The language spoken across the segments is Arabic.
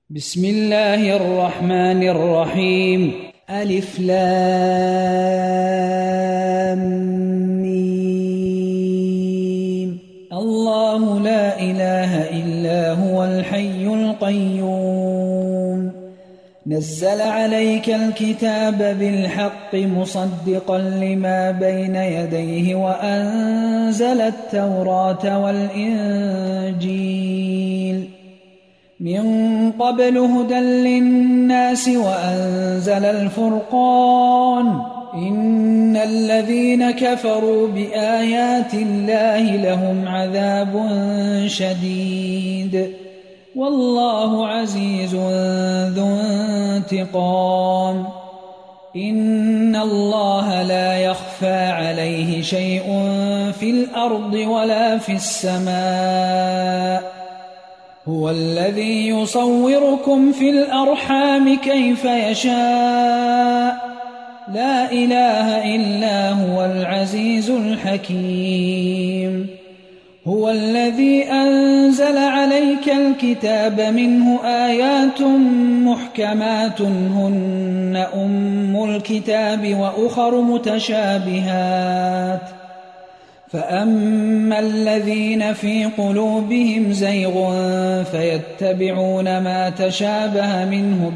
بسم الله الرحمن الرحيم. ألف لام ميم. الله لا إله إلا هو الحي القيوم. نزل عليك الكتاب بالحق مصدقا لما بين يديه وأنزل التوراة والإنجيل من قبل هدى للناس وأنزل الفرقان. إن الذين كفروا بآيات الله لهم عذاب شديد والله عزيز ذو انتقام. إن الله لا يخفى عليه شيء في الأرض ولا في السماء. هو الذي يصوركم في الأرحام كيف يشاء. لا إله إلا هو العزيز الحكيم. هو الذي أنزل عليك الكتاب منه آيات محكمات هن أم الكتاب وأخر متشابهات فأما الذين في قلوبهم زيغ فيتبعون ما تشابه منه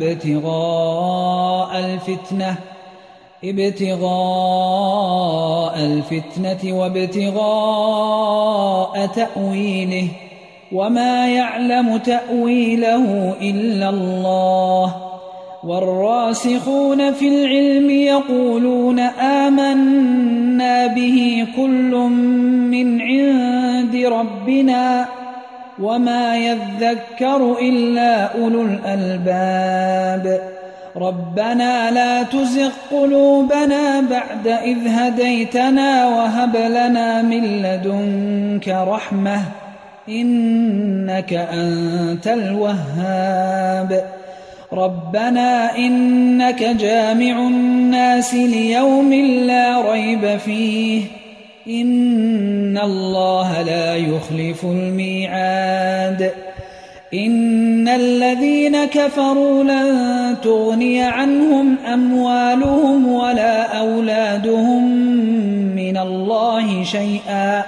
ابتغاء الفتنة وابتغاء تأويله وما يعلم تأويله إلا الله. والراسخون في العلم يقولون آمنا به كل من عند ربنا وما يذكر إلا أولو الألباب. ربنا لا تزغ قلوبنا بعد إذ هديتنا وهب لنا من لدنك رحمة إنك أنت الوهاب. ربنا إنك جامع الناس ليوم لا ريب فيه إن الله لا يخلف الميعاد. إن الذين كفروا لن تغني عنهم أموالهم ولا أولادهم من الله شيئا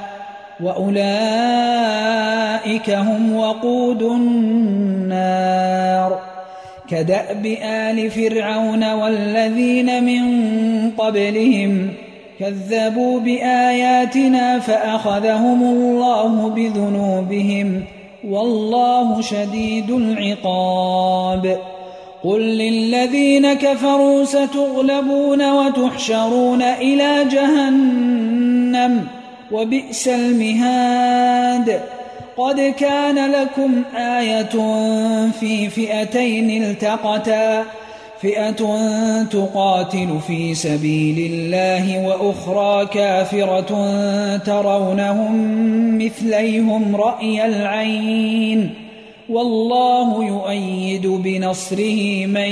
وأولئك هم وقود النار. كدأب آل فرعون والذين من قبلهم كذبوا بآياتنا فأخذهم الله بذنوبهم والله شديد العقاب. قل للذين كفروا ستغلبون وتحشرون إلى جهنم وبئس المهاد. قد كان لكم آية في فئتين التقتا فئة تقاتل في سبيل الله وأخرى كافرة ترونهم مثليهم رأي العين والله يؤيد بنصره من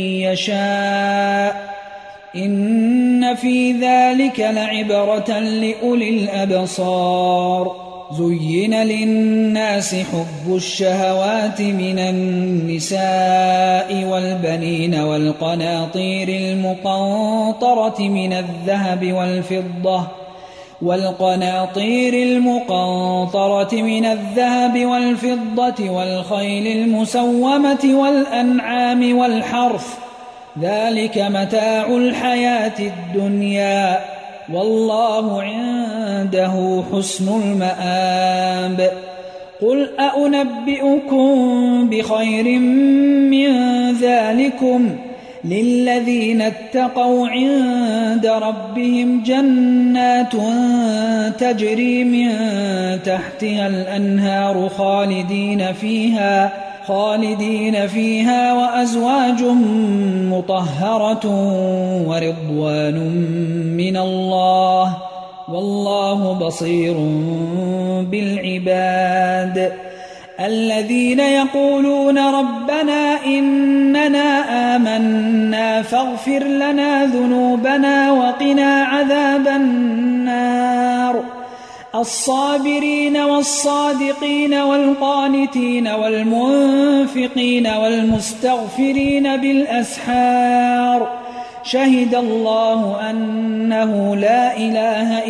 يشاء. إن في ذلك لعبرة لأولي الأبصار. زين للناس حب الشهوات من النساء والبنين والقناطير المقنطرة من الذهب والفضة والخيل المسومة والأنعام والحرث ذلك متاع الحياة الدنيا والله عنده حسن المآب. قل أنبئكم بخير من ذلكم للذين اتقوا عند ربهم جنات تجري من تحتها الأنهار خالدين فيها وأزواج مطهرة ورضوان من الله والله بصير بالعباد. الذين يقولون ربنا إننا آمنا فاغفر لنا ذنوبنا وقنا عذاب النار. الصابرين والصادقين والقانتين والمنفقين والمستغفرين بالأسحار شهد الله أنه لا إله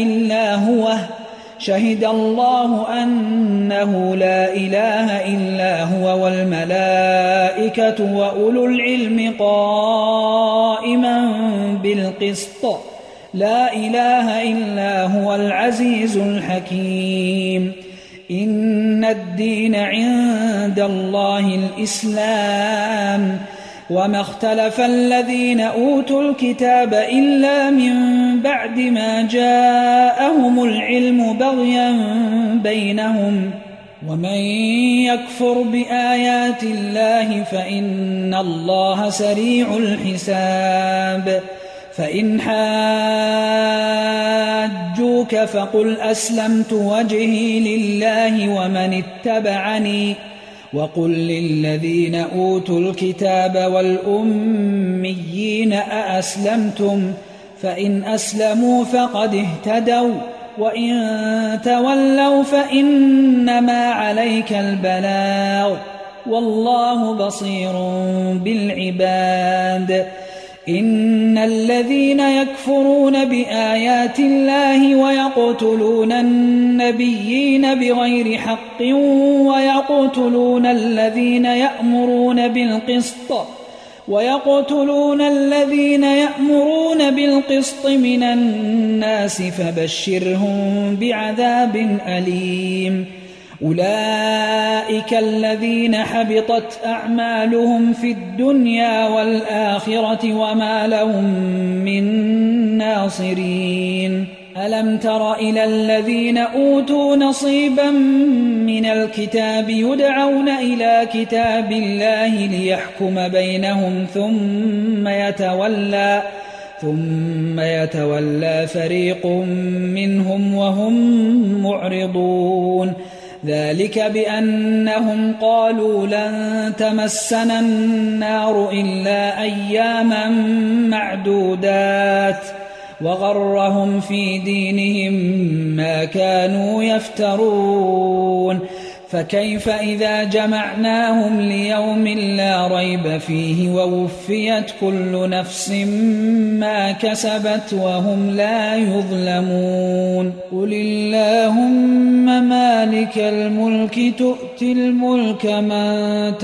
إلا هو والملائكة وأولو العلم قائما بالقسط لا إله إلا هو العزيز الحكيم إن الدين عند الله الإسلام وما اختلف الذين أوتوا الكتاب إلا من بعد ما جاءهم العلم بغيا بينهم ومن يكفر بآيات الله فإن الله سريع الحساب فإن حاجوك فقل أسلمت وجهي لله ومن اتبعني وقل للذين أوتوا الكتاب والأميين أأسلمتم فإن أسلموا فقد اهتدوا وإن تولوا فإنما عليك البلاغ والله بصير بالعباد إن الذين يكفرون بآيات الله ويقتلون النبيين بغير حق ويقتلون الذين يأمرون بالقسط من الناس فبشرهم بعذاب أليم أولئك الذين حبطت أعمالهم في الدنيا والآخرة وما لهم من ناصرين ألم تر إلى الذين أوتوا نصيبا من الكتاب يدعون إلى كتاب الله ليحكم بينهم ثم يتولى فريق منهم وهم معرضون ذلك بأنهم قالوا لن تمسنا النار إلا أياما معدودات وغرهم في دينهم ما كانوا يفترون فكيف إذا جمعناهم ليوم لا ريب فيه ووفيت كل نفس ما كسبت وهم لا يظلمون قل اللهم مالك الملك تؤتي الملك من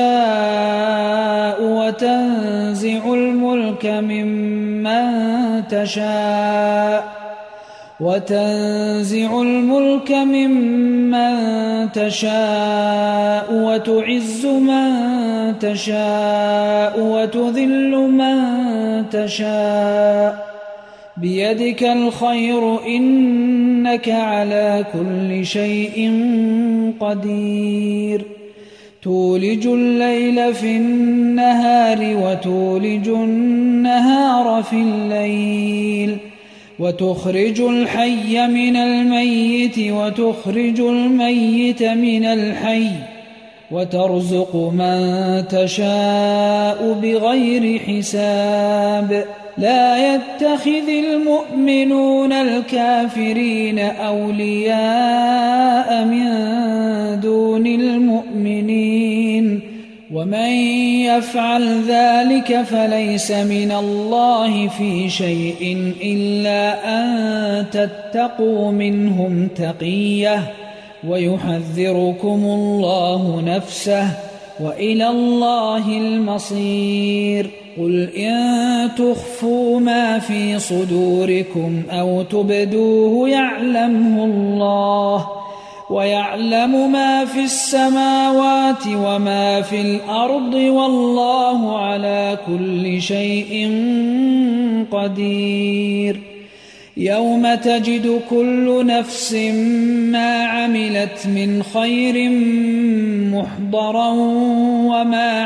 تشاء وتنزع الملك ممن تشاء وتعز من تشاء وتذل من تشاء بيدك الخير إنك على كل شيء قدير تولج الليل في النهار وتولج النهار في الليل وتخرج الحي من الميت وتخرج الميت من الحي وترزق من تشاء بغير حساب لا يتخذ المؤمنون الكافرين أولياء من دون المؤمنين ومن يفعل ذلك فليس من الله في شيء إلا أن تتقوا منهم تقية ويحذركم الله نفسه وإلى الله المصير قل إن تخفوا ما في صدوركم أو تبدوه يعلمه الله ويعلم ما في السماوات وما في الأرض والله على كل شيء قدير يوم تجد كل نفس ما عملت من خير محضرا وما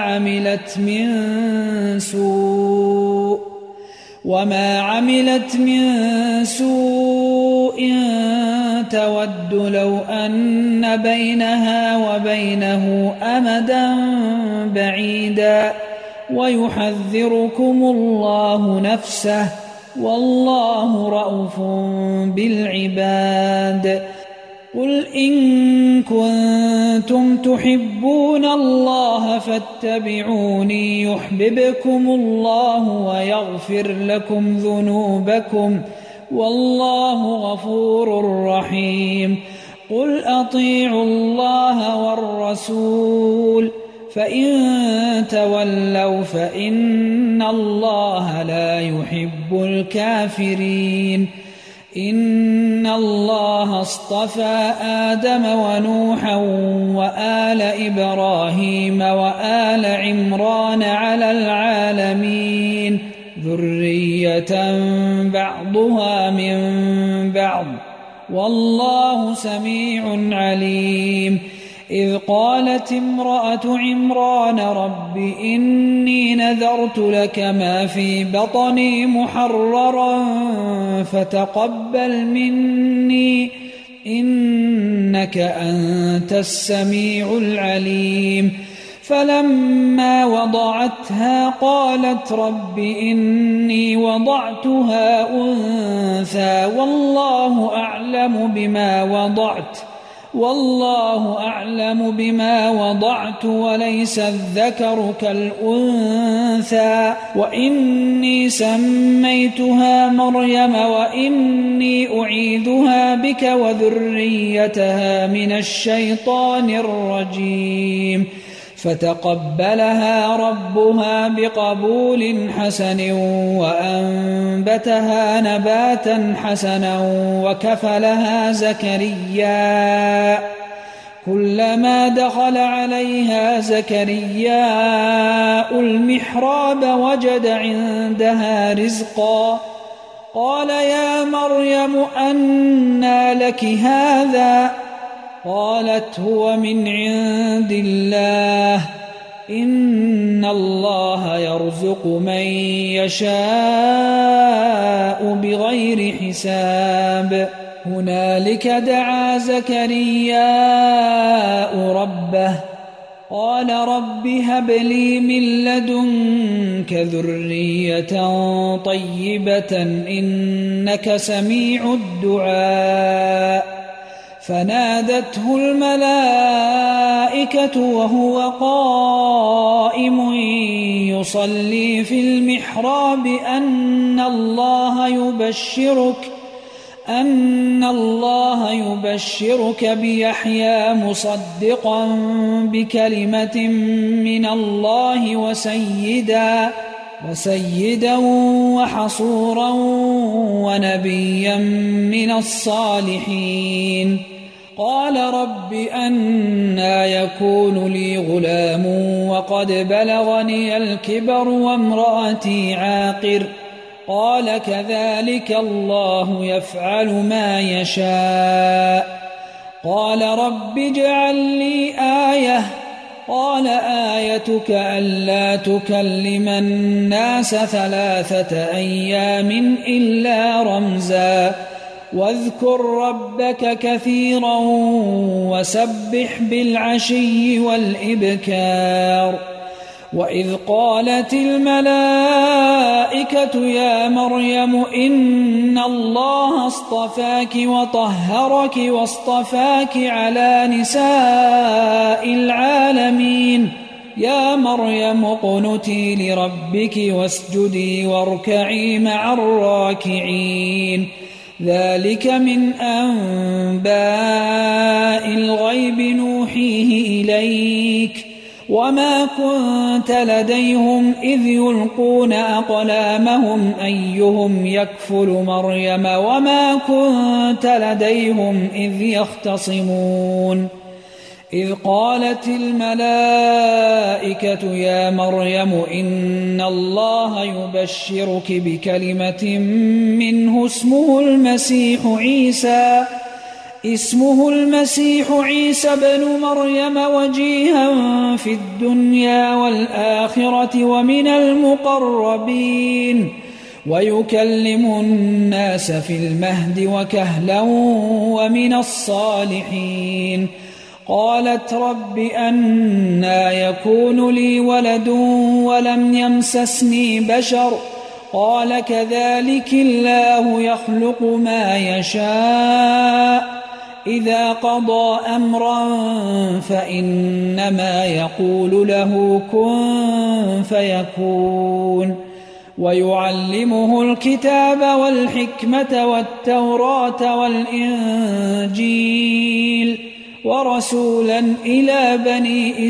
عملت من سوء تود لو أن بينها وبينه أمدا بعيدا ويحذركم الله نفسه والله رءوف بالعباد قل إن كنتم تحبون الله فاتبعوني يحببكم الله ويغفر لكم ذنوبكم والله غفور رحيم قل أطيعوا الله والرسول فإن تولوا فإن الله لا يحب الكافرين إن الله اصطفى آدم ونوحا وآل إبراهيم وآل عمران على العالمين ذرية بعضها من بعض والله سميع عليم إذ قالت امرأة عمران رب إني نذرت لك ما في بطني محررا فتقبل مني إنك أنت السميع العليم فلما وضعتها قالت رب إني وضعتها أنثى والله أعلم بما وضعت وليس الذكر كالأنثى وإني سميتها مريم وإني أعيذها بك وذريتها من الشيطان الرجيم فتقبلها ربها بقبول حسن وأنبتها نباتا حسنا وكفلها زكريا كلما دخل عليها زكريا المحراب وجد عندها رزقا قال يا مريم أنى لك هذا قالت هو من عند الله إن الله يرزق من يشاء بغير حساب هنالك دعا زكريا ربه قال رب هب لي من لدنك ذرية طيبة إنك سميع الدعاء فنادته الملائكة وهو قائم يصلي في المحراب أن الله يبشرك بيحيى مصدقا بكلمة من الله وسيدا وحصورا ونبيا من الصالحين قال رب أنى يكون لي غلام وقد بلغني الكبر وامرأتي عاقر قال كذلك الله يفعل ما يشاء قال رب اجعل لي آية قال آيتك ألا تكلم الناس 3 أيام إلا رمزا واذكر ربك كثيرا وسبح بالعشي والإبكار وإذ قالت الملائكة يا مريم إن الله اصطفاك وطهرك واصطفاك على نساء العالمين يا مريم اقنتي لربك واسجدي واركعي مع الراكعين ذلك من أنباء الغيب نوحيه إليك وما كنت لديهم إذ يلقون أقلامهم أيهم يكفل مريم وما كنت لديهم إذ يختصمون إذ قالت الملائكة يا مريم إن الله يبشرك بكلمة منه اسمه المسيح عيسى بن مريم وجيها في الدنيا والآخرة ومن المقربين ويكلم الناس في المهد وكهلا ومن الصالحين قالت رب أنى يكون لي ولد ولم يمسسني بشر قال كذلك الله يخلق ما يشاء إذا قضى أمرا فإنما يقول له كن فيكون ويعلمه الكتاب والحكمة والتوراة والإنجيل ورسولا إلى بني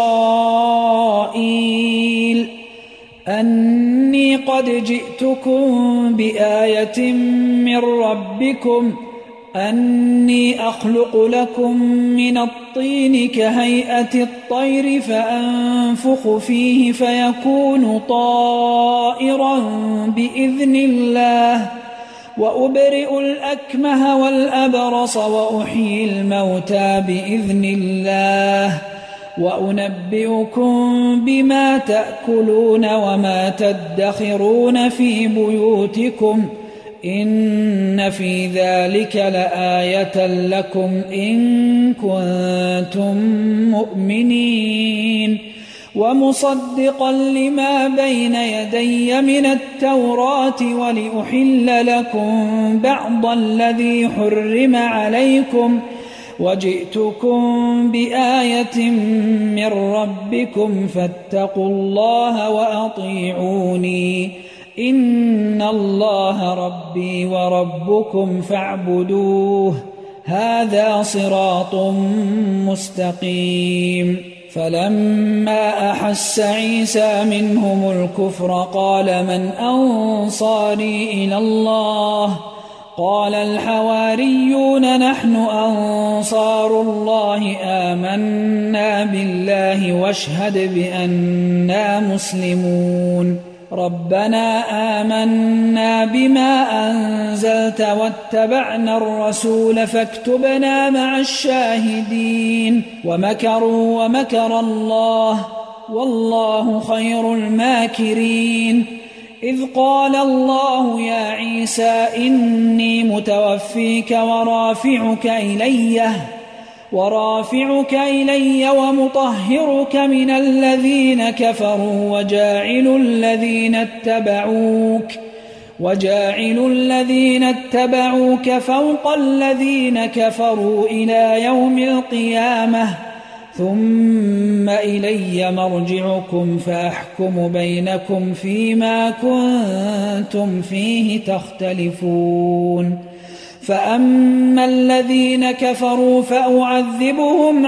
إسرائيل أني قد جئتكم بآية من ربكم أني أخلق لكم من الطين كهيئة الطير فأنفخ فيه فيكون طائرا بإذن الله وأبرئ الأكمه والأبرص وأحيي الموتى بإذن الله وأنبئكم بما تأكلون وما تدخرون في بيوتكم إن في ذلك لآية لكم إن كنتم مؤمنين ومصدقا لما بين يدي من التوراة ولأحل لكم بعض الذي حرم عليكم وجئتكم بآية من ربكم فاتقوا الله وأطيعوني إن الله ربي وربكم فاعبدوه هذا صراط مستقيم فلما أحس عيسى منهم الكفر قال من أنصاري إلى الله قال الحواريون نحن أنصار الله آمنا بالله واشهد بأننا مسلمون ربنا آمنا بما أنزلت واتبعنا الرسول فاكتبنا مع الشاهدين ومكروا ومكر الله والله خير الماكرين إذ قال الله يا عيسى إني متوفيك ورافعك إلي ومطهرك من الذين كفروا وجاعل الذين اتبعوك فوق الذين كفروا إلى يوم القيامة ثم إلي مرجعكم فأحكم بينكم فيما كنتم فيه تختلفون فأما الذين كفروا فأعذبهم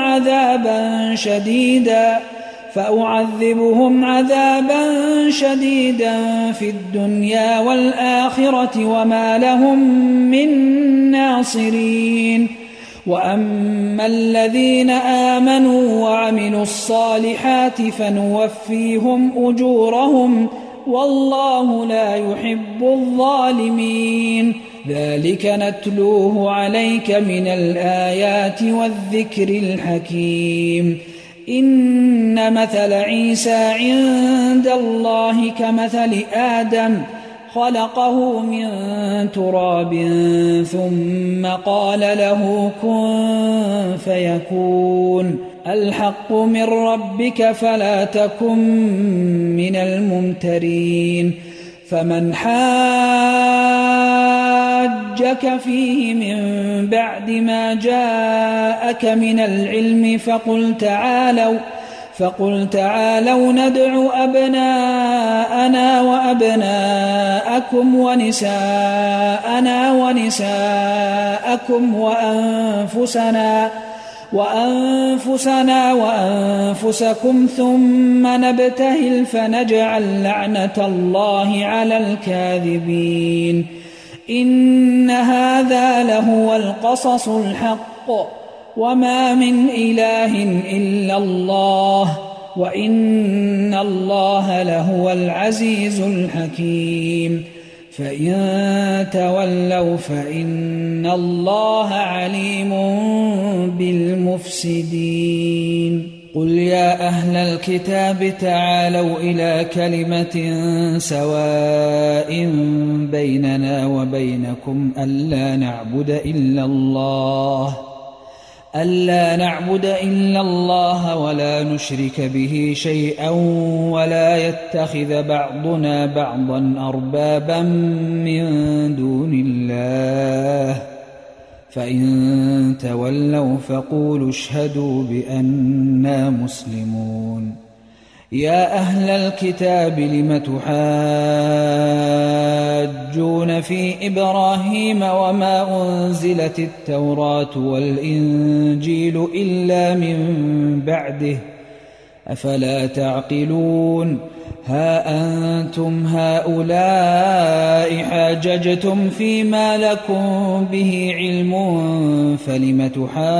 عذابا شديدا في الدنيا والآخرة وما لهم من ناصرين وأما الذين آمنوا وعملوا الصالحات فنوفيهم أجورهم والله لا يحب الظالمين ذلك نتلوه عليك من الآيات والذكر الحكيم إن مثل عيسى عند الله كمثل آدم خلقه من تراب ثم قال له كن فيكون الحق من ربك فلا تكن من الممترين فمن حاجك فيه من بعد ما جاءك من العلم فقل تعالوا ندع أبناءنا وأبناءكم ونساءنا ونساءكم وأنفسنا وأنفسكم ثم نبتهل فنجعل لعنة الله على الكاذبين إن هذا لهو القصص الحق وما من إله إلا الله وإن الله لهو العزيز الحكيم فإن تولوا فإن الله عليم بالمفسدين قل يا أهل الكتاب تعالوا إلى كلمة سواء بيننا وبينكم ألا نعبد إلا الله ولا نشرك به شيئا ولا يتخذ بعضنا بعضا أربابا من دون الله فإن تولوا فقولوا اشهدوا بأننا مسلمون. يا أهل الكتاب لم تحاجون في إبراهيم وما أنزلت التوراة والإنجيل إلا من بعده أفلا تعقلون. ها أنتم هؤلاء حاججتم فيما لكم به علم فلم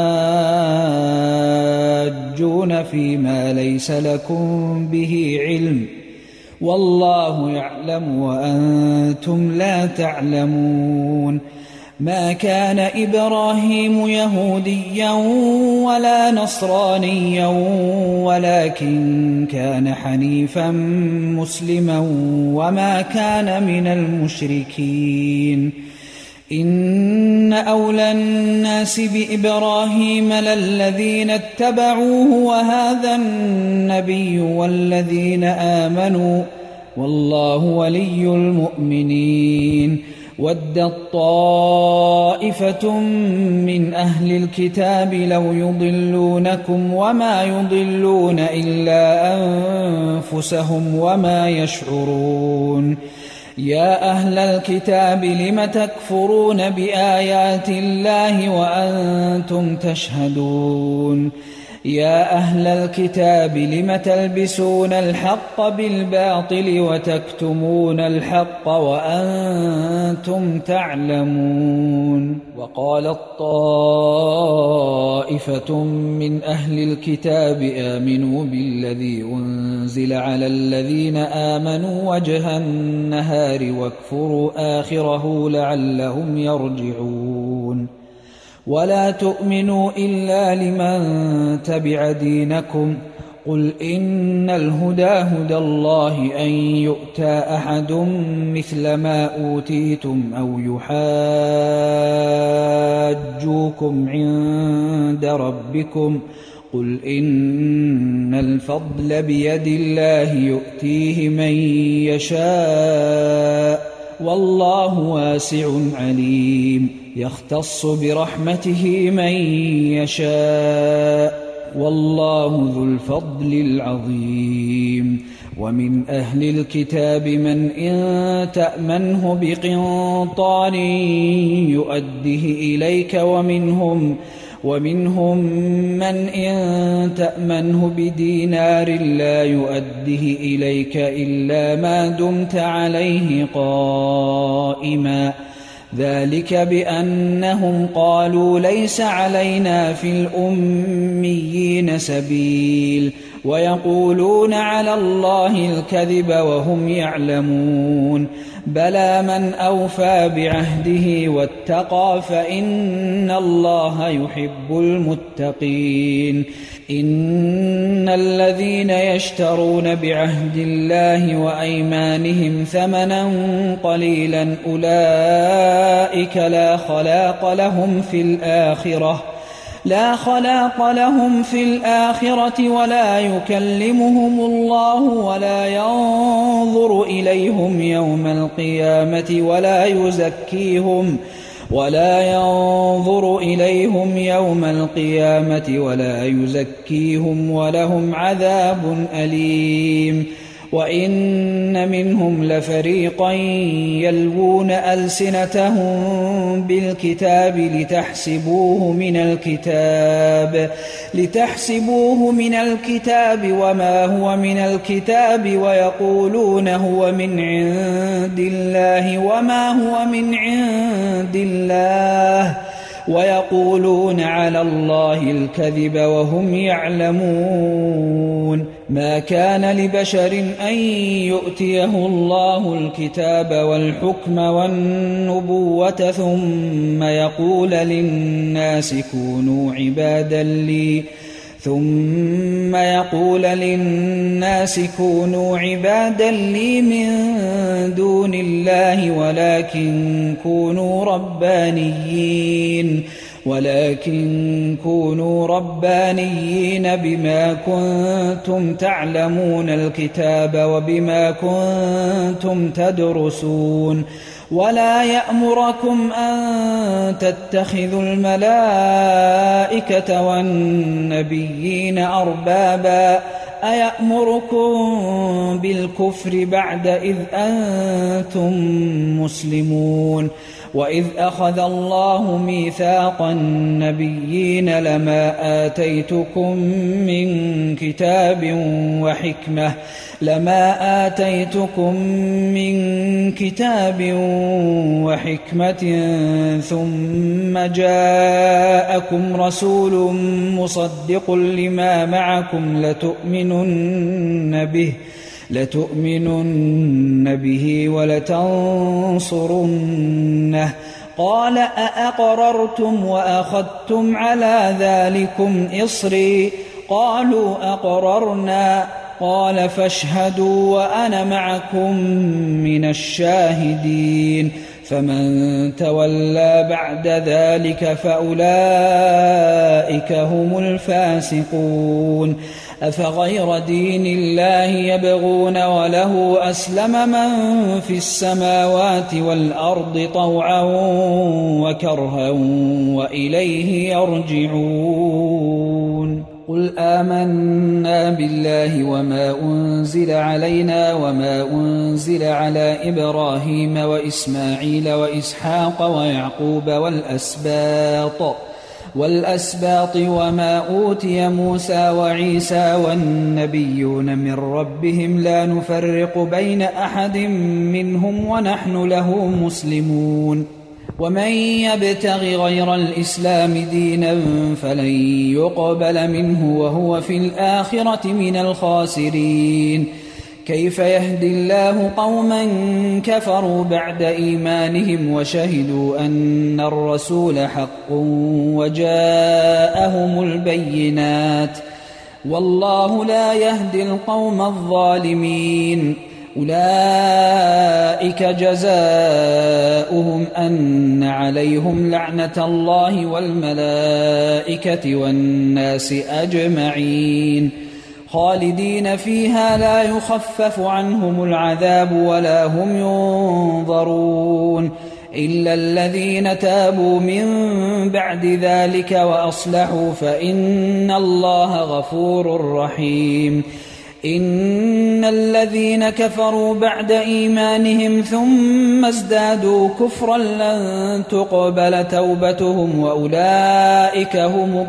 تحاجون فيما ليس لكم به علم والله يعلم وأنتم لا تعلمون. ما كان إبراهيم يهوديا ولا نصرانيا ولكن كان حنيفا مسلما وما كان من المشركين. إن أولى الناس بإبراهيم للذين اتبعوه وهذا النبي والذين آمنوا والله ولي المؤمنين. ودت طائفة من أهل الكتاب لو يضلونكم وما يضلون إلا أنفسهم وما يشعرون. يا أهل الكتاب لم تكفرون بآيات الله وأنتم تشهدون. يا أهل الكتاب لم تلبسون الحق بالباطل وتكتمون الحق وأنتم تعلمون. وقالت طائفة من أهل الكتاب آمنوا بالذي أنزل على الذين آمنوا وجه النهار واكفروا آخره لعلهم يرجعون. ولا تؤمنوا إلا لمن تبع دينكم قل إن الهدى هدى الله أن يؤتى أحد مثل ما أوتيتم أو يحاجوكم عند ربكم قل إن الفضل بيد الله يؤتيه من يشاء والله واسع عليم. يختص برحمته من يشاء والله ذو الفضل العظيم. ومن أهل الكتاب من إن تأمنه بقنطار يؤده إليك ومنهم من إن تأمنه بدينار لا يؤده إليك إلا ما دمت عليه قائما ذلك بأنهم قالوا ليس علينا في الأميين سبيل ويقولون على الله الكذب وهم يعلمون. بلى من أوفى بعهده واتقى فإن الله يحب المتقين. إن الذين يشترون بعهد الله وأيمانهم ثمنا قليلا أولئك لا خلاق لهم في الآخرة ولا يكلمهم الله ولا ينظر إليهم يوم القيامة ولا يزكيهم ولهم عذاب أليم. وإن منهم لفريقا يلوون ألسنتهم بالكتاب لتحسبوه من الكتاب وما هو من الكتاب ويقولون هو من عند الله وما هو من عند الله ويقولون على الله الكذب وهم يعلمون. ما كان لبشر أن يؤتيه الله الكتاب والحكم والنبوة ثم يقول للناس كونوا عبادا لي من دون الله ولكن كونوا ربانيين بما كنتم تعلمون الكتاب وبما كنتم تدرسون ولا يأمركم أن تتخذوا الملائكة والنبيين أربابا أيأمركم بالكفر بعد إذ أنتم مسلمون وإذ أخذ الله ميثاق النبيين لما آتيتكم من كتاب وحكمة ثم جاءكم رسول مصدق لما معكم لتؤمنن به ولتنصرنه قال أأقررتم وأخذتم على ذلكم إصري قالوا أقررنا قال فاشهدوا وأنا معكم من الشاهدين فمن تولى بعد ذلك فأولئك هم الفاسقون أفغير دين الله يبغون وله أسلم من في السماوات والأرض طوعا وكرها وإليه يرجعون قل آمنا بالله وما أنزل علينا وما أنزل على إبراهيم وإسماعيل وإسحاق ويعقوب والأسباط وما أوتي موسى وعيسى والنبيون من ربهم لا نفرق بين أحد منهم ونحن له مسلمون ومن يبتغ غير الإسلام دينا فلن يقبل منه وهو في الآخرة من الخاسرين كيف يهدي الله قوما كفروا بعد إيمانهم وشهدوا أن الرسول حق وجاءهم البينات والله لا يهدي القوم الظالمين أولئك جزاؤهم أن عليهم لعنة الله والملائكة والناس أجمعين خالدين فيها لا يخفف عنهم العذاب ولا هم ينظرون إلا الذين تابوا من بعد ذلك وأصلحوا فإن الله غفور رحيم إن الذين كفروا بعد إيمانهم ثم ازدادوا كفرا لن تقبل توبتهم وأولئك هم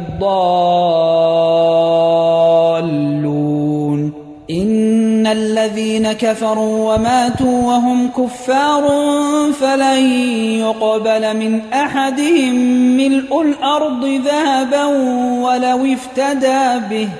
الضالون إن الذين كفروا وماتوا وهم كفار فلن يقبل من أحدهم ملء الأرض ذهبا ولو افتدى به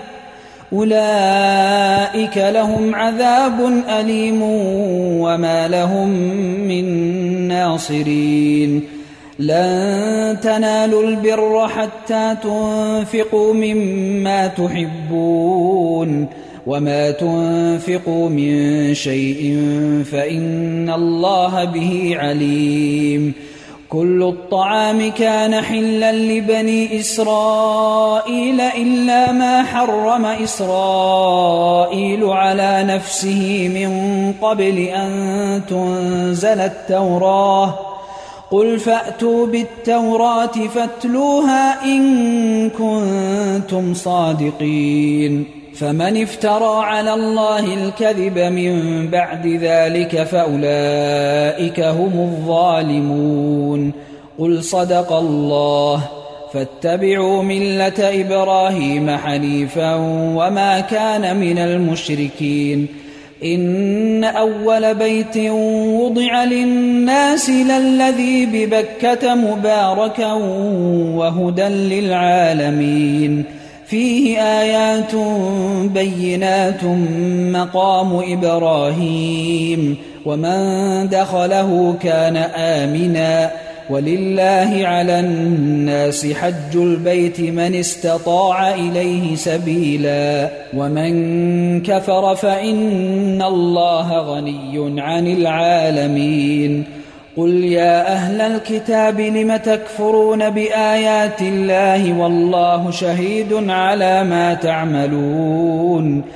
أولئك لهم عذاب أليم وما لهم من ناصرين لن تنالوا البر حتى تنفقوا مما تحبون وما تنفقوا من شيء فإن الله به عليم كل الطعام كان حلا لبني إسرائيل إلا ما حرم إسرائيل على نفسه من قبل أن تنزل التوراة قل فأتوا بالتوراة فاتلوها إن كنتم صادقين فمن افترى على الله الكذب من بعد ذلك فأولئك هم الظالمون قل صدق الله فاتبعوا ملة إبراهيم حنيفا وما كان من المشركين إن أول بيت وضع للناس للذي ببكة مباركا وهدى للعالمين فيه آيات بينات مقام إبراهيم ومن دخله كان آمنا ولله على الناس حج البيت من استطاع إليه سبيلا ومن كفر فإن الله غني عن العالمين قل يا أهل الكتاب لم تكفرون بآيات الله والله شهيد على ما تعملون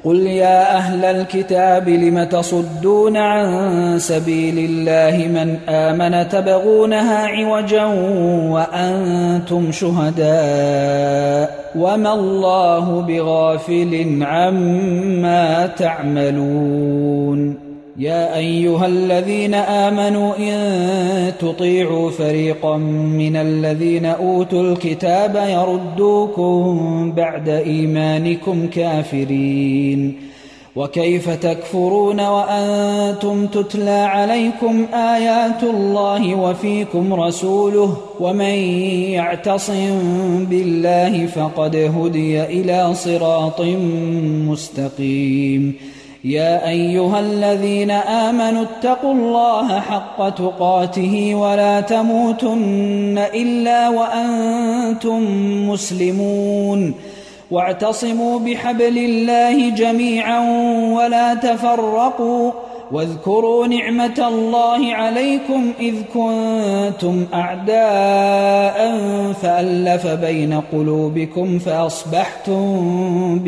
قل يا أهل الكتاب لم تصدون عن سبيل الله من آمن تبغونها عوجا وأنتم شهداء وما الله بغافل عما تعملون يا أيها الذين آمنوا إن تطيعوا فريقا من الذين أوتوا الكتاب يردوكم بعد إيمانكم كافرين وكيف تكفرون وأنتم تتلى عليكم آيات الله وفيكم رسوله ومن يعتصم بالله فقد هدي إلى صراط مستقيم يا أيها الذين آمنوا اتقوا الله حق تقاته ولا تموتن إلا وأنتم مسلمون واعتصموا بحبل الله جميعا ولا تفرقوا واذكروا نعمة الله عليكم إذ كنتم أعداء فألف بين قلوبكم فأصبحتم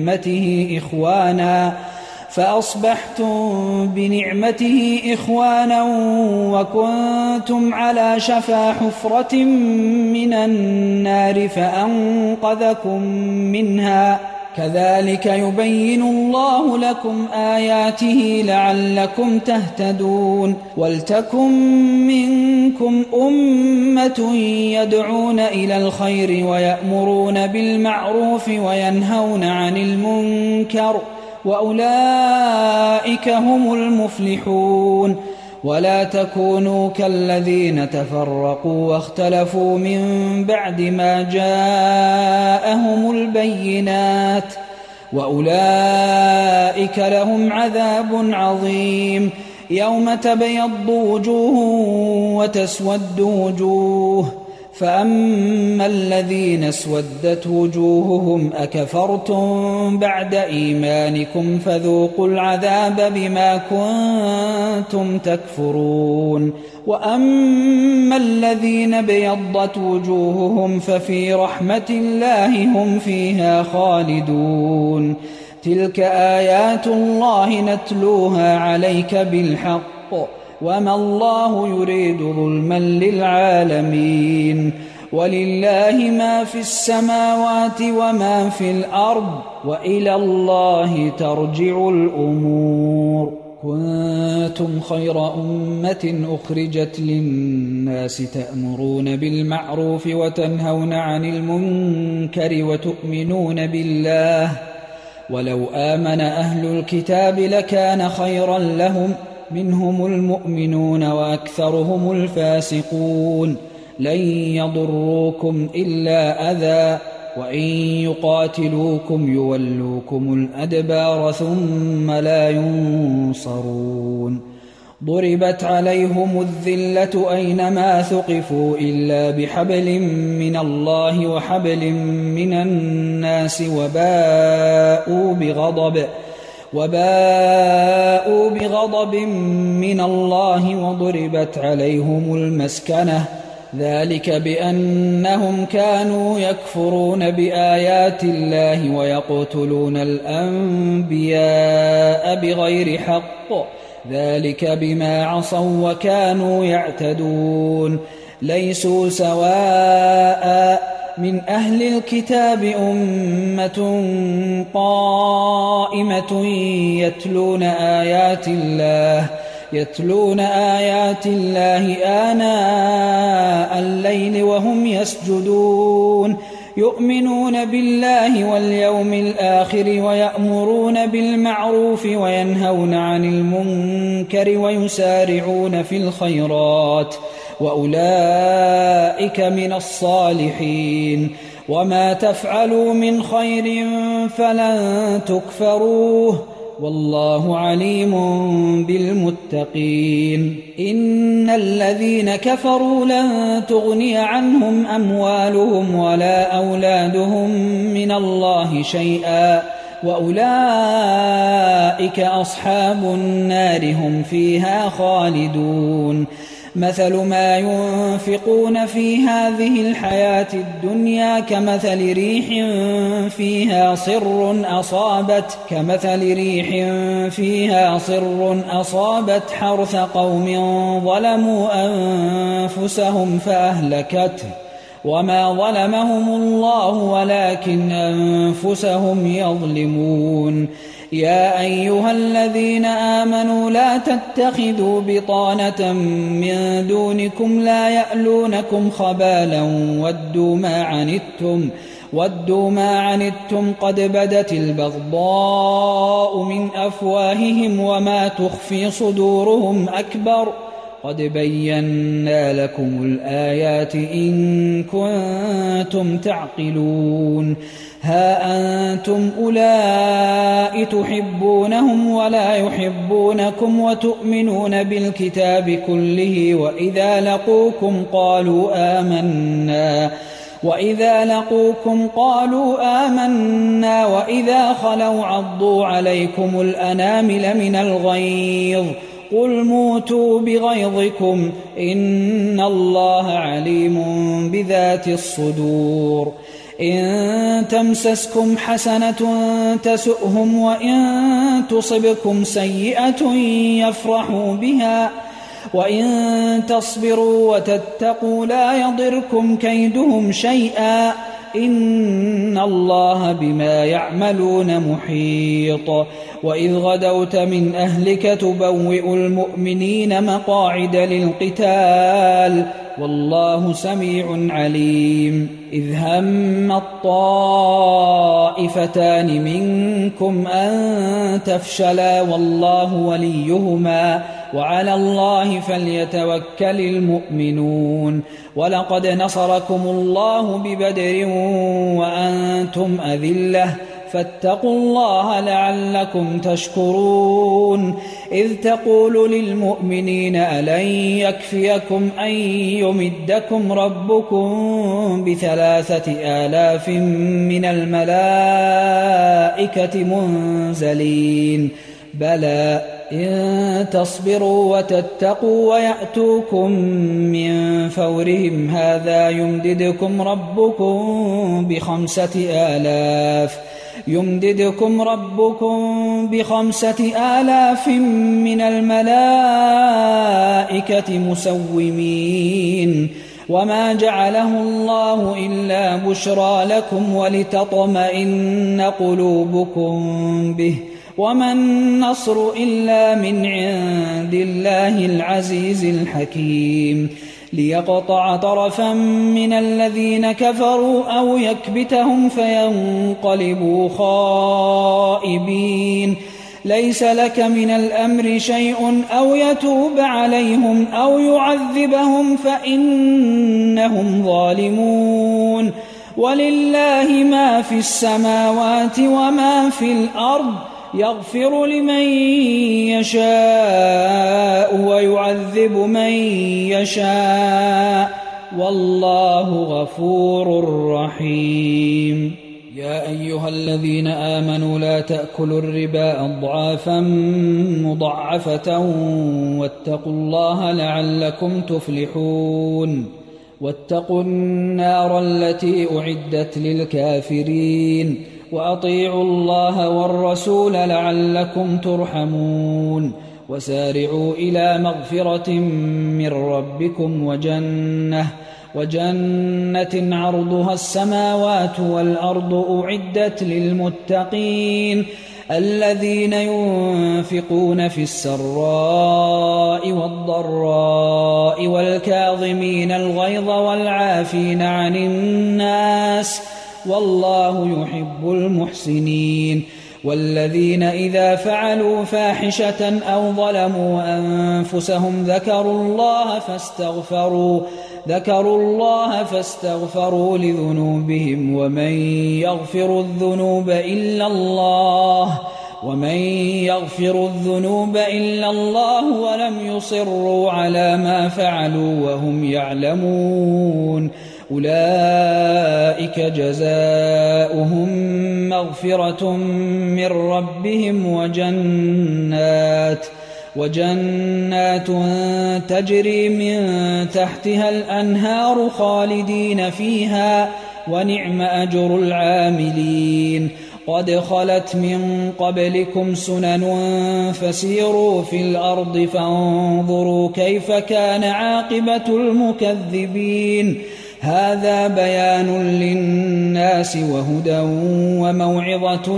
بنعمته إخوانا وكنتم على شفا حفرة من النار فأنقذكم منها كذلك يبين الله لكم آياته لعلكم تهتدون ولتكن منكم أمة يدعون إلى الخير ويأمرون بالمعروف وينهون عن المنكر وأولئك هم المفلحون ولا تكونوا كالذين تفرقوا واختلفوا من بعد ما جاءهم البينات وأولئك لهم عذاب عظيم يوم تبيض وجوه وتسود وجوه فأما الذين اسودت وجوههم أكفرتم بعد إيمانكم فذوقوا العذاب بما كنتم تكفرون وأما الذين ابيضت وجوههم ففي رحمة الله هم فيها خالدون تلك آيات الله نتلوها عليك بالحق وما الله يريد ظلما للعالمين ولله ما في السماوات وما في الأرض وإلى الله ترجع الأمور كنتم خير أمة أخرجت للناس تأمرون بالمعروف وتنهون عن المنكر وتؤمنون بالله ولو آمن أهل الكتاب لكان خيرا لهم منهم المؤمنون وأكثرهم الفاسقون لن يضروكم إلا أذى وإن يقاتلوكم يولوكم الأدبار ثم لا ينصرون ضربت عليهم الذلة أينما ثقفوا إلا بحبل من الله وحبل من الناس وباءوا بغضب من الله وضربت عليهم المسكنة ذلك بأنهم كانوا يكفرون بآيات الله ويقتلون الأنبياء بغير حق ذلك بما عصوا وكانوا يعتدون ليسوا سواء من أهل الكتاب أمة قائمة يتلون آيات الله آناء الليل وهم يسجدون يؤمنون بالله واليوم الآخر ويأمرون بالمعروف وينهون عن المنكر ويسارعون في الخيرات وأولئك من الصالحين وما تفعلوا من خير فلن تكفروه والله عليم بالمتقين إن الذين كفروا لن تغني عنهم أموالهم ولا أولادهم من الله شيئا وأولئك أصحاب النار هم فيها خالدون مثل ما ينفقون في هذه الحياة الدنيا كمثل ريح فيها صر أصابت حرث قوم ظلموا أنفسهم فأهلكته وما ظلمهم الله ولكن أنفسهم يظلمون يا أيها الذين آمنوا لا تتخذوا بطانة من دونكم لا يألونكم خبالا ودوا ما عنتم قد بدت البغضاء من أفواههم وما تخفي صدورهم أكبر قد بينا لكم الآيات إن كنتم تعقلون ها أنتم أولئك تحبونهم ولا يحبونكم وتؤمنون بالكتاب كله وإذا لقوكم قالوا آمنا وإذا خلوا عضوا عليكم الأنامل من الغيظ قل موتوا بغيظكم إن الله عليم بذات الصدور إن تمسسكم حسنة تسؤهم وإن تصبكم سيئة يفرحوا بها وإن تصبروا وتتقوا لا يضركم كيدهم شيئا إن الله بما يعملون محيط وإذ غدوت من أهلك تبوئ المؤمنين مقاعد للقتال والله سميع عليم إذ هم الطائفتان منكم أن تفشلا والله وليهما وعلى الله فليتوكل المؤمنون ولقد نصركم الله ببدر وأنتم أذلة فاتقوا الله لعلكم تشكرون إذ تقول للمؤمنين ألن يكفيكم أن يمدكم ربكم ب3,000 من الملائكة منزلين بلى إن تصبروا وتتقوا ويأتوكم من فورهم هذا يمددكم ربكم ب5,000 من الملائكة مسومين وما جعله الله إلا بشرى لكم ولتطمئن قلوبكم به وما النصر إلا من عند الله العزيز الحكيم ليقطع طرفا من الذين كفروا أو يكبتهم فينقلبوا خائبين ليس لك من الأمر شيء أو يتوب عليهم أو يعذبهم فإنهم ظالمون ولله ما في السماوات وما في الأرض يغفر لمن يشاء ويعذب من يشاء والله غفور رحيم يا أيها الذين آمنوا لا تأكلوا الربا أضعافا مضاعفة واتقوا الله لعلكم تفلحون واتقوا النار التي أعدت للكافرين وأطيعوا الله والرسول لعلكم ترحمون وسارعوا إلى مغفرة من ربكم وجنة عرضها السماوات والأرض أعدت للمتقين الذين ينفقون في السراء والضراء والكاظمين الغيظ والعافين عن الناس والله يحب المحسنين والذين إذا فعلوا فاحشة أو ظلموا أنفسهم ذكروا الله فاستغفروا لذنوبهم ومن يغفر الذنوب إلا الله ولم يصروا على ما فعلوا وهم يعلمون أولئك جزاؤهم مغفرة من ربهم وجنات تجري من تحتها الأنهار خالدين فيها ونعم أجر العاملين قد خلت من قبلكم سنن فسيروا في الأرض فانظروا كيف كان عاقبة المكذبين هذا بيان للناس وهدى وموعظة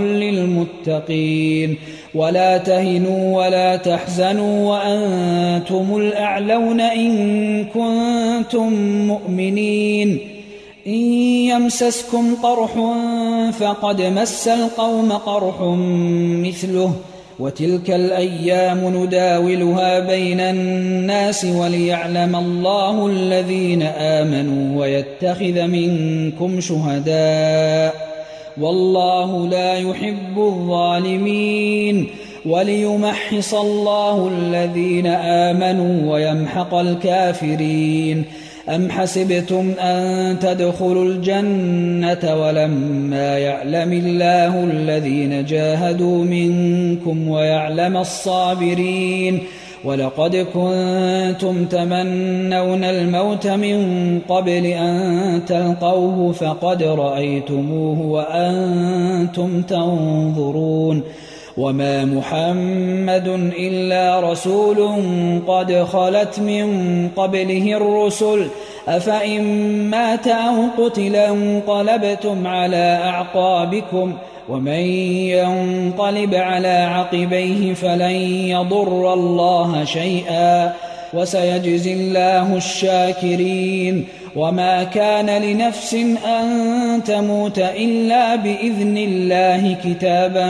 للمتقين ولا تهنوا ولا تحزنوا وأنتم الأعلون إن كنتم مؤمنين إن يمسسكم قرح فقد مس القوم قرح مثله وتلك الأيام نداولها بين الناس وليعلم الله الذين آمنوا ويتخذ منكم شهداء والله لا يحب الظالمين وليمحص الله الذين آمنوا ويمحق الكافرين أم حسبتم أن تدخلوا الجنة ولما يعلم الله الذين جاهدوا منكم ويعلم الصابرين ولقد كنتم تمنون الموت من قبل أن تلقوه فقد رأيتموه وأنتم تنظرون وما محمد إلا رسول قد خلت من قبله الرسل أفإن مات أو قتل انقلبتم على أعقابكم ومن ينقلب على عقبيه فلن يضر الله شيئا وسيجزي الله الشاكرين وما كان لنفس أن تموت إلا بإذن الله كتابا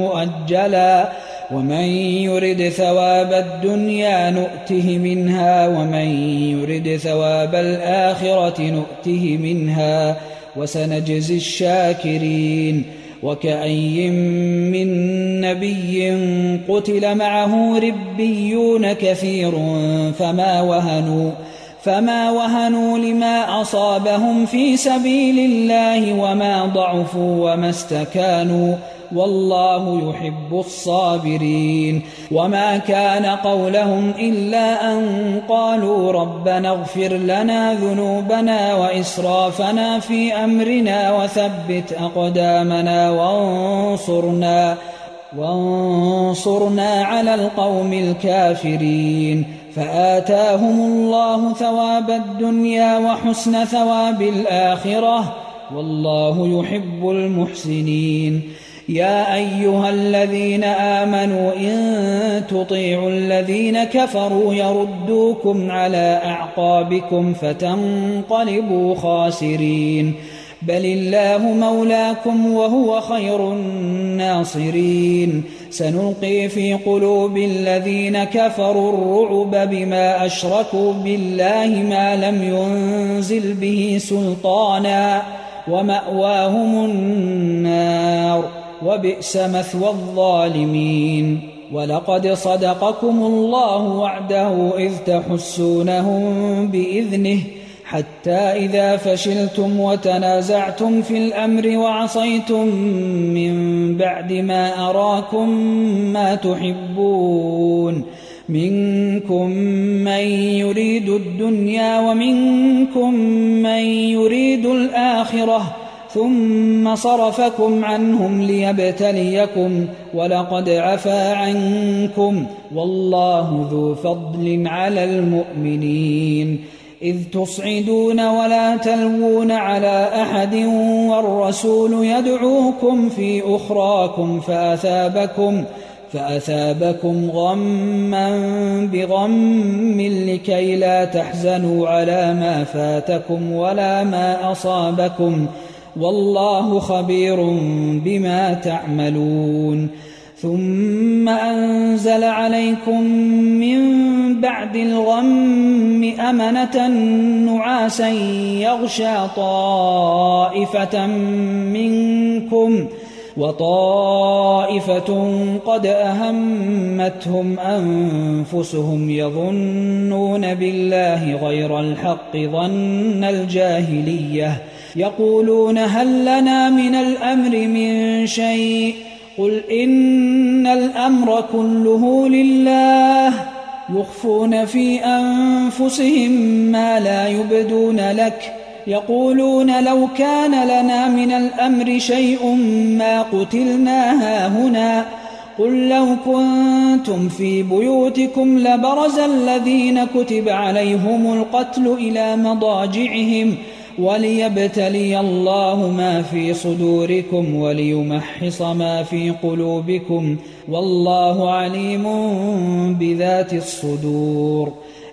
مؤجلا ومن يرد ثواب الدنيا نؤته منها ومن يرد ثواب الآخرة نؤته منها وسنجزي الشاكرين وكأي من نبي قتل معه ربيون كثير فما وهنوا لما أصابهم في سبيل الله وما ضعفوا وما استكانوا والله يحب الصابرين وما كان قولهم إلا أن قالوا ربنا اغفر لنا ذنوبنا وإسرافنا في أمرنا وثبت أقدامنا وانصرنا على القوم الكافرين فآتاهم الله ثواب الدنيا وحسن ثواب الآخرة والله يحب المحسنين يا أيها الذين آمنوا إن تطيعوا الذين كفروا يردوكم على أعقابكم فتنقلبوا خاسرين بل الله مولاكم وهو خير الناصرين سنلقي في قلوب الذين كفروا الرعب بما أشركوا بالله ما لم ينزل به سلطانا ومأواهم النار وبئس مثوى الظالمين ولقد صدقكم الله وعده إذ تحسونهم بإذنه حتى إذا فشلتم وتنازعتم في الأمر وعصيتم من بعد ما أراكم ما تحبون منكم من يريد الدنيا ومنكم من يريد الآخرة ثم صرفكم عنهم ليبتليكم ولقد عفا عنكم والله ذو فضل على المؤمنين إذ تصعدون ولا تلوون على أحد والرسول يدعوكم في أخراكم فأثابكم غما بغم لكي لا تحزنوا على ما فاتكم ولا ما أصابكم والله خبير بما تعملون ثم أنزل عليكم من بعد الغم أمنة نعاسا يغشى طائفة منكم وطائفة قد أهمتهم أنفسهم يظنون بالله غير الحق ظن الجاهلية يقولون هل لنا من الأمر من شيء قل إن الأمر كله لله يخفون في أنفسهم ما لا يبدون لك يقولون لو كان لنا من الأمر شيء ما قتلنا هاهنا قل لو كنتم في بيوتكم لبرز الذين كتب عليهم القتل إلى مضاجعهم وليبتلي الله ما في صدوركم وليمحص ما في قلوبكم والله عليم بذات الصدور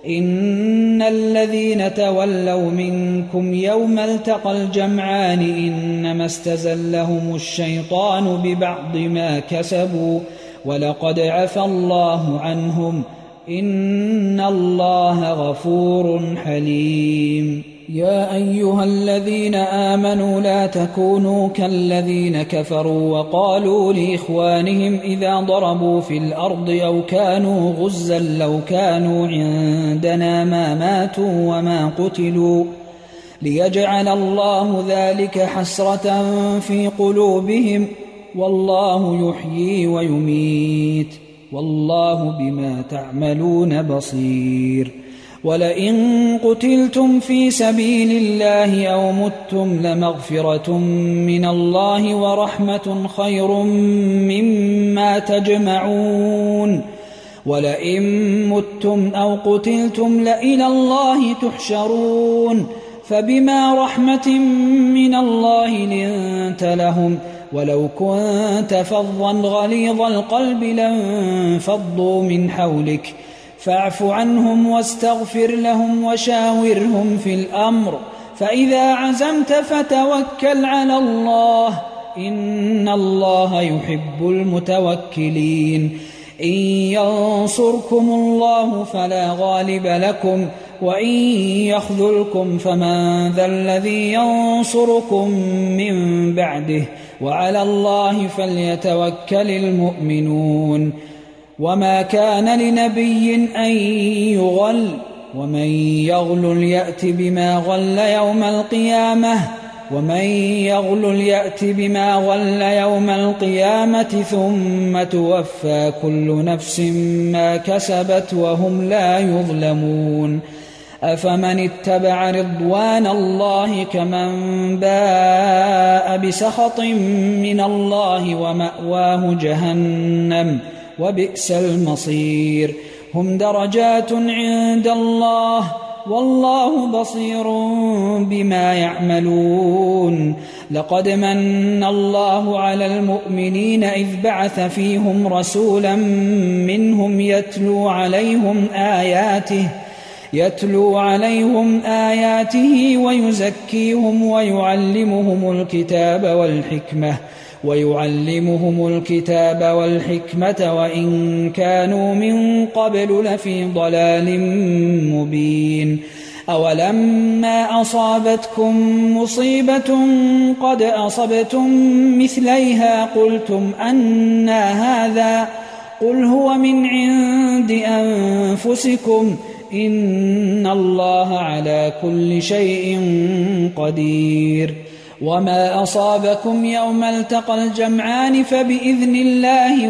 إن الذين تولوا منكم يوم التقى الجمعان إنما استزلهم الشيطان ببعض ما كسبوا ولقد عفى الله عنهم إن الله غفور حليم يا أيها الذين آمنوا لا تكونوا كالذين كفروا وقالوا لإخوانهم إذا ضربوا في الأرض أو كانوا غزا لو كانوا عندنا ما ماتوا وما قتلوا ليجعل الله ذلك حسرة في قلوبهم والله يحيي ويميت والله بما تعملون بصير ولئن قتلتم في سبيل الله أو متم لمغفرة من الله ورحمة خير مما تجمعون ولئن متم أو قتلتم لإلى الله تحشرون فبما رحمة من الله لنت لهم ولو كنت فظا غليظ القلب لانفضوا من حولك فاعف عنهم واستغفر لهم وشاورهم في الأمر فإذا عزمت فتوكل على الله إن الله يحب المتوكلين إن ينصركم الله فلا غالب لكم وإن يخذلكم فمن ذا الذي ينصركم من بعده وعلى الله فليتوكل المؤمنون وما كان لنبي أن يغل ومن يغل يأت بما غل يوم القيامة ثم توفى كل نفس ما كسبت وهم لا يظلمون أفمن اتبع رضوان الله كمن باء بسخط من الله ومأواه جهنم وبئس المصير هم درجات عند الله والله بصير بما يعملون لقد من الله على المؤمنين إذ بعث فيهم رسولا منهم يتلو عليهم آياته ويزكيهم ويعلمهم الكتاب والحكمة وإن كانوا من قبل لفي ضلال مبين أولما أصابتكم مصيبة قد أصبتم مثليها قلتم أنى هذا قل هو من عند أنفسكم إن الله على كل شيء قدير وما أصابكم يوم التقى الجمعان فبإذن الله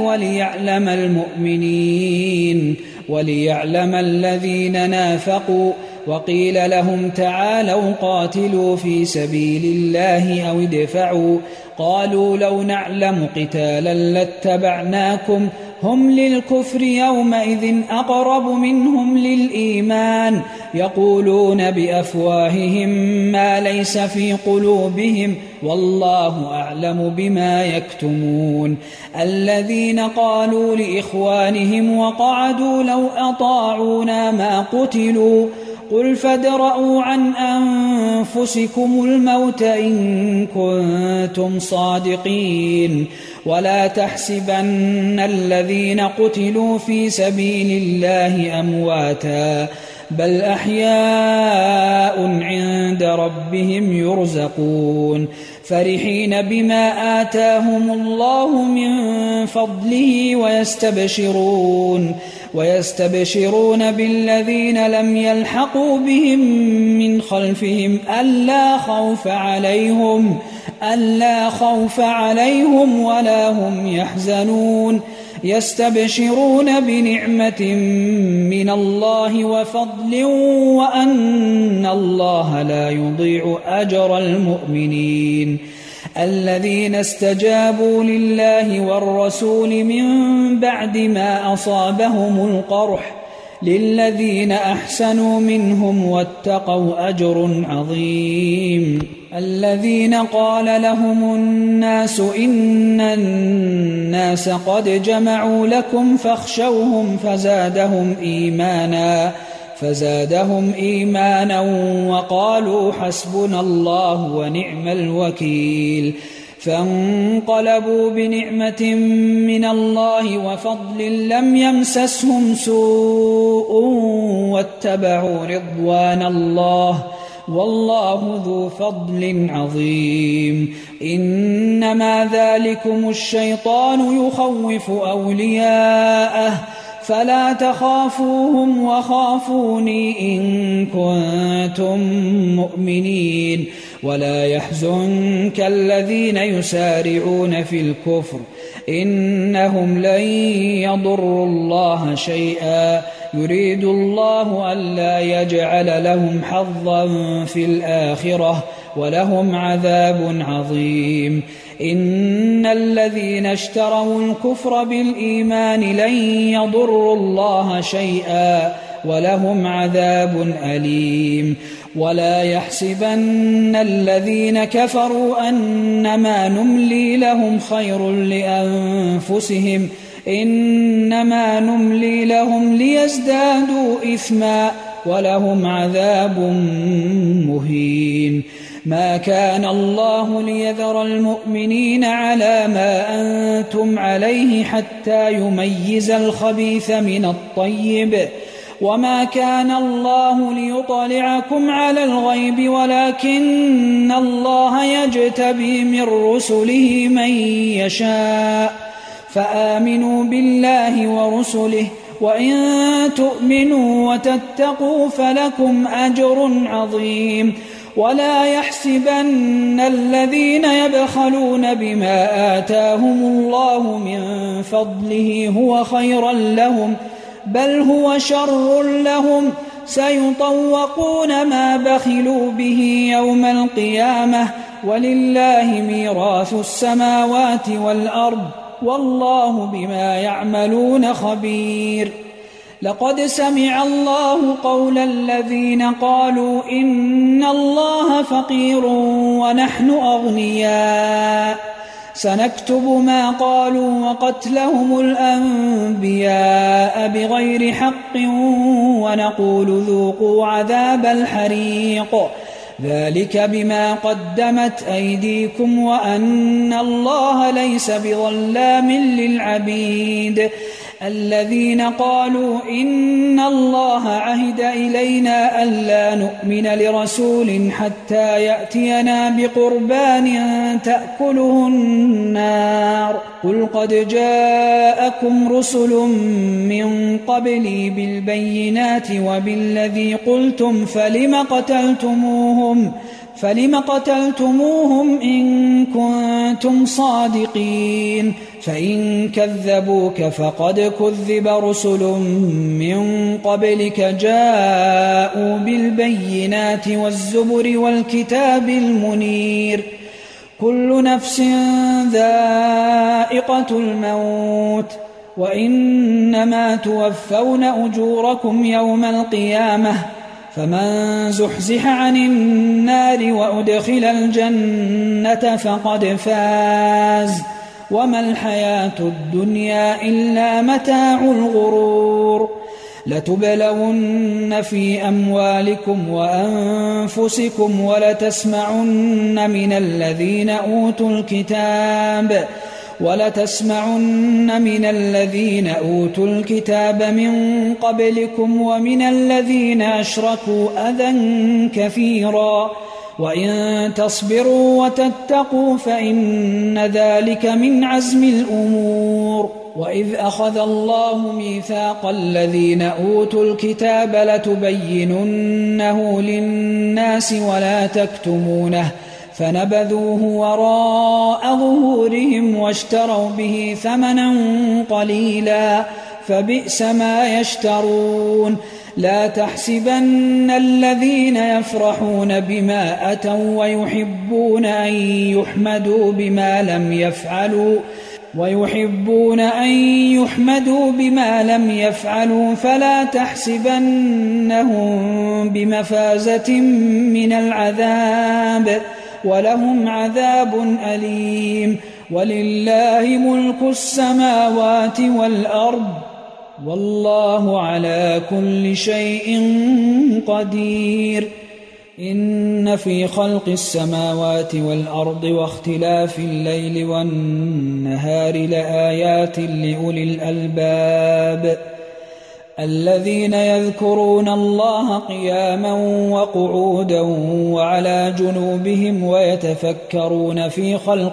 وليعلم الذين نافقوا وقيل لهم تعالوا قاتلوا في سبيل الله أو ادفعوا قالوا لو نعلم قتالا لاتبعناكم هم للكفر يومئذ أقرب منهم للإيمان يقولون بأفواههم ما ليس في قلوبهم والله أعلم بما يكتمون الذين قالوا لإخوانهم وقعدوا لو أطاعونا ما قتلوا قل فادرءوا عن أنفسكم الموت إن كنتم صادقين ولا تحسبن الذين قتلوا في سبيل الله أمواتا بل أحياء عند ربهم يرزقون فرحين بما آتاهم الله من فضله ويستبشرون بالذين لم يلحقوا بهم من خلفهم ألا خوف عليهم ولا هم يحزنون يستبشرون بنعمة من الله وفضل وأن الله لا يضيع أجر المؤمنين الذين استجابوا لله والرسول من بعد ما أصابهم القرح للذين أحسنوا منهم واتقوا أجر عظيم الذين قال لهم الناس إن الناس قد جمعوا لكم فاخشوهم فزادهم إيمانا وقالوا حسبنا الله ونعم الوكيل فانقلبوا بنعمة من الله وفضل لم يمسسهم سوء واتبعوا رضوان الله والله ذو فضل عظيم إنما ذلكم الشيطان يخوف أولياءه فلا تخافوهم وخافوني إن كنتم مؤمنين ولا يحزنك الذين يسارعون في الكفر إنهم لن يضروا الله شيئا يريد الله ألا يجعل لهم حظا في الآخرة ولهم عذاب عظيم إن الذين اشتروا الكفر بالإيمان لن يضروا الله شيئا ولهم عذاب أليم ولا يحسبن الذين كفروا أنما نملي لهم خير لأنفسهم إنما نملي لهم ليزدادوا إثما ولهم عذاب مهين ما كان الله ليذر المؤمنين على ما أنتم عليه حتى يميز الخبيث من الطيب وما كان الله ليطلعكم على الغيب ولكن الله يجتبي من رسله من يشاء فآمنوا بالله ورسله وإن تؤمنوا وتتقوا فلكم أجر عظيم ولا يحسبن الذين يبخلون بما آتاهم الله من فضله هو خيرا لهم بل هو شر لهم سيطوقون ما بخلوا به يوم القيامة ولله ميراث السماوات والأرض والله بما يعملون خبير لقد سمع الله قول الذين قالوا إن الله فقير ونحن أغنياء سنكتب ما قالوا وقتلهم الأنبياء بغير حق ونقول ذوقوا عذاب الحريق ذلك بما قدمت أيديكم وأن الله ليس بظلام للعبيد الذين قالوا إن الله عهد إلينا ألا نؤمن لرسول حتى يأتينا بقربان تأكله النار قل قد جاءكم رسل من قبلي بالبينات وبالذي قلتم فلم قتلتموهم إن كنتم صادقين فإن كذبوك فقد كذب رسل من قبلك جاءوا بالبينات والزبر والكتاب المنير كل نفس ذائقة الموت وإنما توفون أجوركم يوم القيامة فمن زحزح عن النار وأدخل الجنة فقد فاز وما الحياة الدنيا إلا متاع الغرور لتبلون في أموالكم وأنفسكم ولتسمعن من الذين أوتوا الكتاب ولتسمعن من الذين أوتوا الكتاب من قبلكم ومن الذين أشركوا أذى كثيرا وإن تصبروا وتتقوا فإن ذلك من عزم الأمور. وإذ أخذ الله ميثاق الذين أوتوا الكتاب لتبيننه للناس ولا تكتمونه فنبذوه وراء ظهورهم واشتروا به ثمنا قليلا فبئس ما يشترون. لا تحسبن الذين يفرحون بما أتوا ويحبون أن يحمدوا بما لم يفعلوا فلا تحسبنهم بمفازة من العذاب ولهم عذاب أليم. ولله ملك السماوات والأرض والله على كل شيء قدير. إن في خلق السماوات والأرض واختلاف الليل والنهار لآيات لأولي الألباب الذين يذكرون الله قياما وقعودا وعلى جنوبهم ويتفكرون في خلق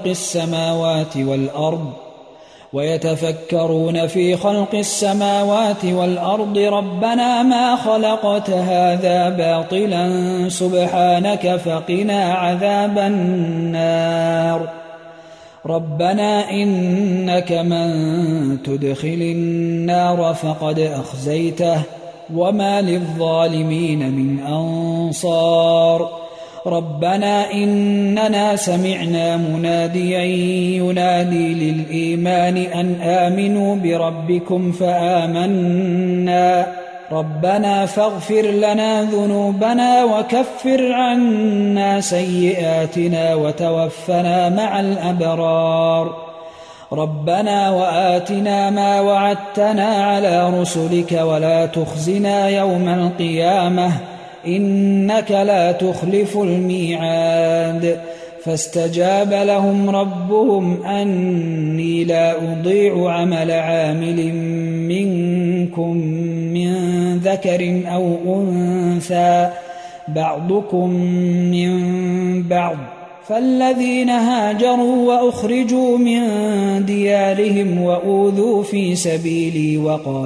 السماوات والأرض ربنا ما خلقت هذا باطلا سبحانك فقنا عذاب النار. ربنا إنك من تدخل النار فقد أخزيته وما للظالمين من أنصار. ربنا إننا سمعنا مناديا ينادي للإيمان أن آمنوا بربكم فآمنا ربنا فاغفر لنا ذنوبنا وكفر عنا سيئاتنا وتوفنا مع الأبرار. ربنا وآتنا ما وعدتنا على رسلك ولا تخزنا يوم القيامة إنك لا تخلف الميعاد. فاستجاب لهم ربهم أني لا أضيع عمل عامل منكم من ذكر أو أنثى بعضكم من بعض فالذين هاجروا وأخرجوا من ديارهم وأوذوا في سبيلي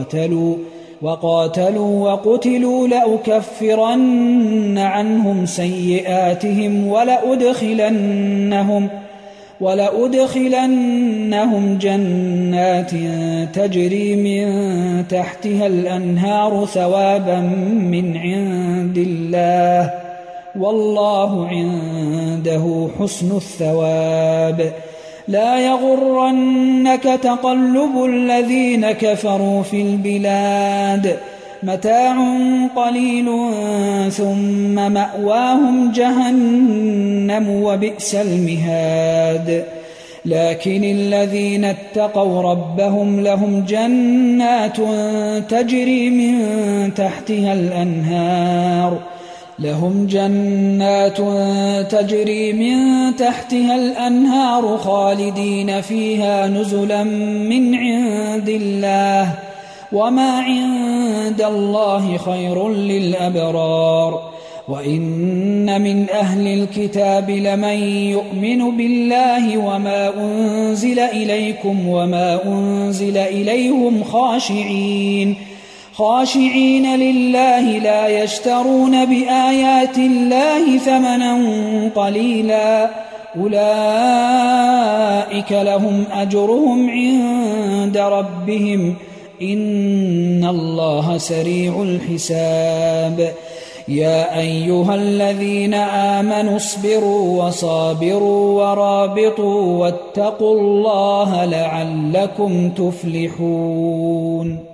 وقاتلوا وقتلوا لأكفرن عنهم سيئاتهم ولأدخلنهم جنات تجري من تحتها الأنهار ثوابا من عند الله والله عنده حسن الثواب. لا يغرنك تقلب الذين كفروا في البلاد متاع قليل ثم مأواهم جهنم وبئس المهاد. لكن الذين اتقوا ربهم لهم جنات تجري من تحتها الأنهار خالدين فيها نزلا من عند الله وما عند الله خير للأبرار. وإن من أهل الكتاب لمن يؤمن بالله وما أنزل إليكم وما أنزل إليهم خاشعين لله لا يشترون بآيات الله ثمنا قليلا أولئك لهم أجرهم عند ربهم إن الله سريع الحساب. يا أيها الذين آمنوا اصبروا وصابروا ورابطوا واتقوا الله لعلكم تفلحون.